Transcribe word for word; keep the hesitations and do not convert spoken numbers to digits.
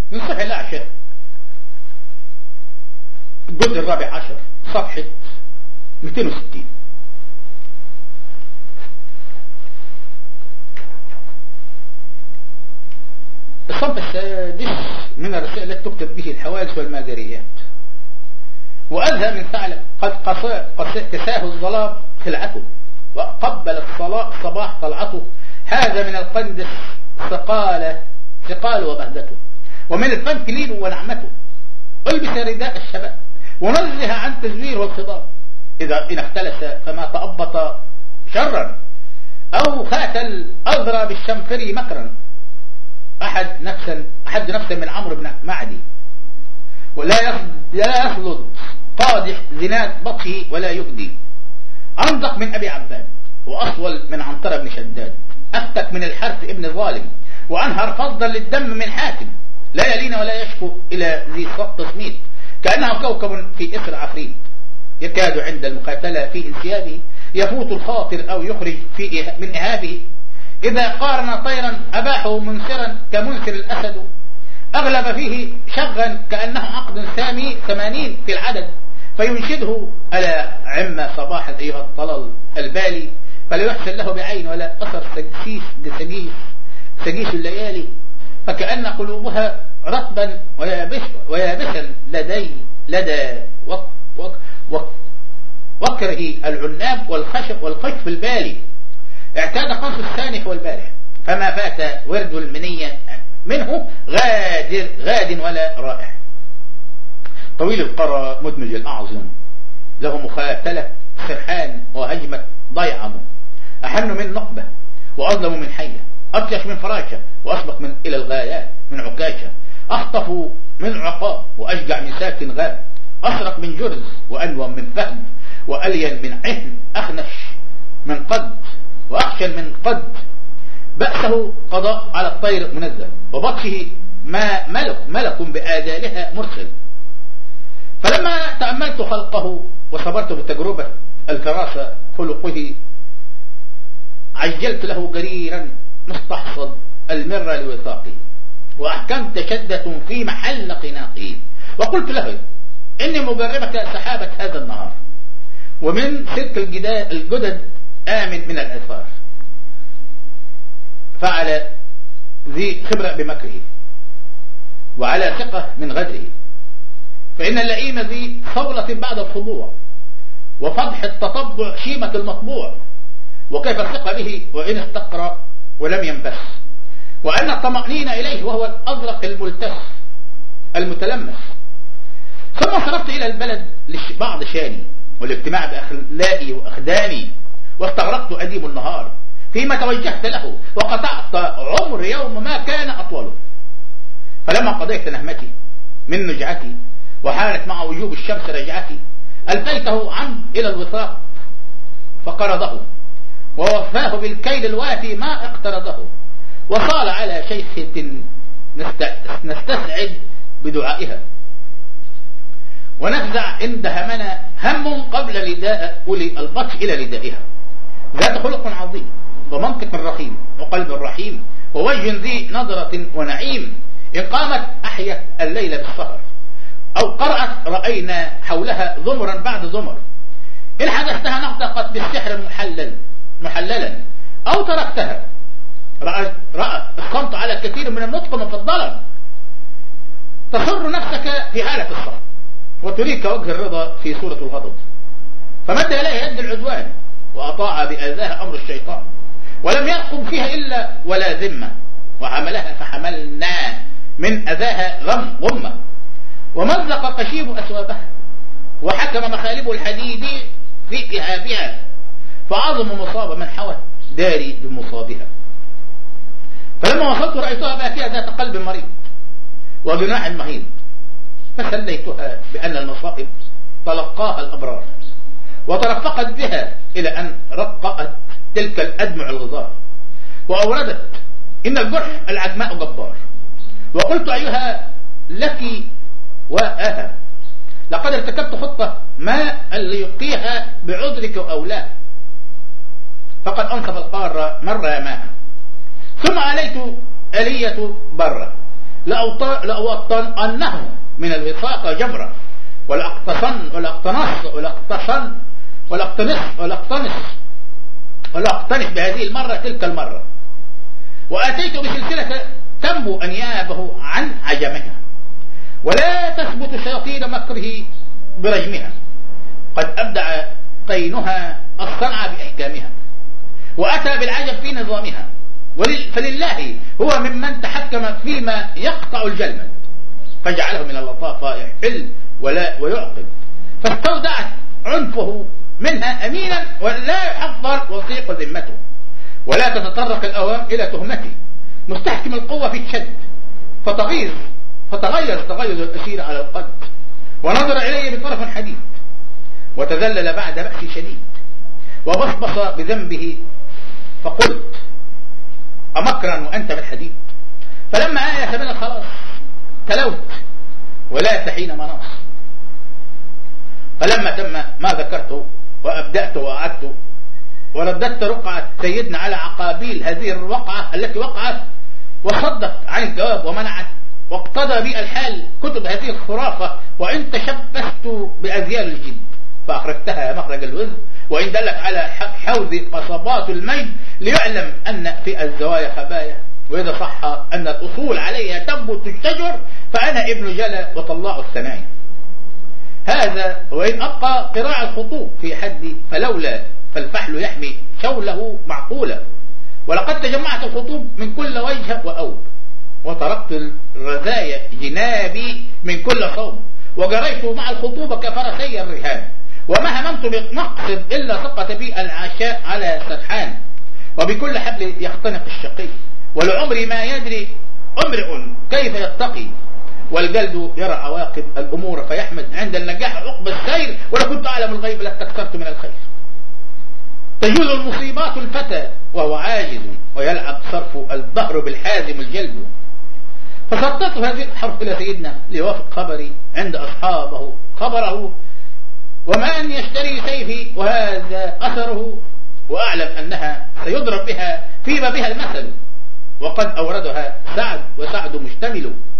من صحيح الأعشاء الجزء الرابع عشر صفحة مئتين وستين. الصنف السادس من الرسائل التي تكتب به الحوادث والماجريات. وأذهى من ثعلب قد كساه الظلام خلعته، وقبل الصباح طلعته، هذا من القندس ثقال ثقال وبهدته، ومن الفن كليل ونعمته. البس رداء الشباب ونزه عن تزوير والخضاب، إذا إن اختلس فما تأبط شرا، أو خات الأذرى بالشنفر مكرا. أحد نفسا أحد نفسا من عمرو بن معدي، ولا لا يخلط قادح زناد بطشه ولا يفدي. أنضق من أبي عباد، وأصول من عنترة بن شداد، أفتك من الحرث ابن ظالم، وأنهر فضلا للدم من حاتم. لا يلين ولا يشكو إلى ذي تصميت، كأنه كوكب في إثر عفريت. يكاد عند المقاتلة في انسيابه يفوت الخاطر أو يخرج في من إهابه. إذا قارن طيرا أباحه منسرا كمنسر الأسد، أغلب فيه شغا كأنه عقد سامي ثمانين في العدد. فينشده ألا عم صباحا أيها الطلل البالي، فلا يحسن له بعين ولا أثر سجيس سجيس سجيس الليالي. فكأن قلوبها رطبا ويابس ويابسا لدي لدى وك وك وك وكره العناب والخشب والخشب البالي. اعتاد قنص السانح والبارح، فما فات ورد المنية منه غادر غاد ولا رائح. طويل القرى مدمج الأعظم، له مخاتلة سرحان وهجمة ضيعم. أحن من نقبة وأظلم من حية، أبجش من فراشة وأسبق من إلى الغايات من عكاشة. أخطف من عقاب وأشجع من ساكن غاب، أسرق من جرز وأنوم من فهد، وألين من عهن أخنش من قد، وأخشن من قد. بأسه قضاء على الطير منزل، وبطشه ما ملك ملك بآذانها مرسل. فلما تأملت خلقه وصبرت بتجربة الكراسة خلقه، عجلت له جريرا مستحصد المر لوثاقه، وأحكمت شدة في محل قناقه. وقلت له إني مجربك سحابة هذا النهار، ومن سلك الجدد آمن من الأثار. فعل ذي خبرة بمكره، وعلى ثقة من غدره. فإن اللئيم ذي صولة بعد الخضوع، وفضح التطبع شيمة المطبوع. وكيف الثقة به وإن استقرأ ولم ينبس، وأن الطمأنين إليه وهو الأزرق الملتف المتلمس. ثم صرفت إلى البلد لبعض شاني والاجتماع بأخلاقي وأخداني، واستغرقت أديم النهار فيما توجهت له، وقطعت عمر يوم ما كان أطوله. فلما قضيت نهمتي من نجعتي، وحانت مع وجوب الشمس رجعتي، ألفيته عن إلى الوثاق فقرضه، ووفاه بالكيل الوافي ما اقترضه. وصال على شيخة نستسعد بدعائها، ونفزع إن دهمنا هم قبل نداء أولي البطش إلى ندائها. ذات خلق عظيم، ومنطق رخيم، وقلب رحيم، ووجه ذي نظرة ونعيم. إن قامت أحيت الليل بالسهر، أو قرأت رأينا حولها زمرا بعد زمر. إن حدثتها نطقت بالسحر محلل محللا، أو تركتها رأت, رأت الصمت على الكثير من النطق مفضلا. تصر نفسك في حالة الصمت، وتريك وجه الرضا في سورة الغضب. فمد إليه يد العدوان، وأطاع بأذاها أمر الشيطان، ولم يرقب فيها إلا ولا ذمة. وحملها فحملنا من أذاها غم غمة، ومزق قشيب أسوابها، وحكم مخالب الحديد في إهابها. فعظم مصاب من حوت داري بمصابها. فلما وصلت رأيتها باكية ذات قلب مريض وجناح مهيض، فسليتها بأن المصائب تلقاها الأبرار، وترفقت بها إلى أن رقأت تلك الأدمع الغزار، وأوردت إن الجرح العدماء جبار. وقلت أيها لك وآها، لقد ارتكبت خطة ما ليقيها بعذرك وأولاه، فقد أنصف القارة مرة ماء، ثم عليت آلية برة، لأوطنه من الوثاق جمرة، ولأقتصن ولأقتنص ولأقتصن ولأقتنص ولأقتنص ولأقتنص بهذه المرة تلك المرة. وآتيت بسلسلة تنبو أنيابه عن عجمها، ولا تثبت شياطين مكره برجمها. قد أبدع قينها الصنع بإحكامها، وأتى بالعجب في نظامها. فلله هو ممن تحكم فيما يقطع الجلمد، فجعله من اللطافة يحل ولا ويعقب، فاستودعت عنفه منها أمينا، ولا يحضر وثيق ذمته، ولا تتطرق الأوام إلى تهمته، مستحكم القوة في الشد، فتغير فتغير تغير الأسير على القد، ونظر إلي بطرف حديد، وتذلل بعد بأس شديد، وبصبص بذنبه، فقلت أمكرا وأنت بالحديد. فلما آية من الخلاص تلوت ولا تحين مناص. فلما تم ما ذكرته وأبدأت وأعدت ورددت رقعة سيدنا على عقابيل هذه الوقعة التي وقعت، وصدت عن الجواب ومنعت، واقتضى بي الحال كتب هذه الخرافة، وإن تشبثت بأذيال الجد فأخرجتها مخرج الوزن، وإن دلت على حوض قصبات الميل ليعلم أن في الزوايا خبايا، وإذا صح أن الأصول عليها تنبت الشجر فأنا ابن جلا وطلاع الثنايا. هذا وإن أبقى قراع الخطوب في حدي، فلولا فالفحل يحمي شوله معقولا. ولقد تجمعت الخطوب من كل وجه وأوب، وتركت الرزايا جنابي من كل صوب، وجريت مع الخطوبة كفرسي الرهان، وما هممت بمقصد إلا سقط بي العشاء على سرحان، وبكل حبل يختنق الشقي، ولعمري ما يدري امرئ كيف يتقي، والجلد يرى عواقب الأمور فيحمد عند النجاح عقب السير، ولو كنت أعلم الغيب لاستكثرت من الخير. تجوز المصيبات الفتى وهو عاجز، ويلعب صرف الدهر بالحازم الجلد. فسطت هذه الحرف إلى سيدنا ليوافق خبري عند أصحابه خبره، ومن يشتري سيفي وهذا أثره، وأعلم أنها سيضرب بها فيما بها المثل، وقد أوردها سعد وسعد مشتمل.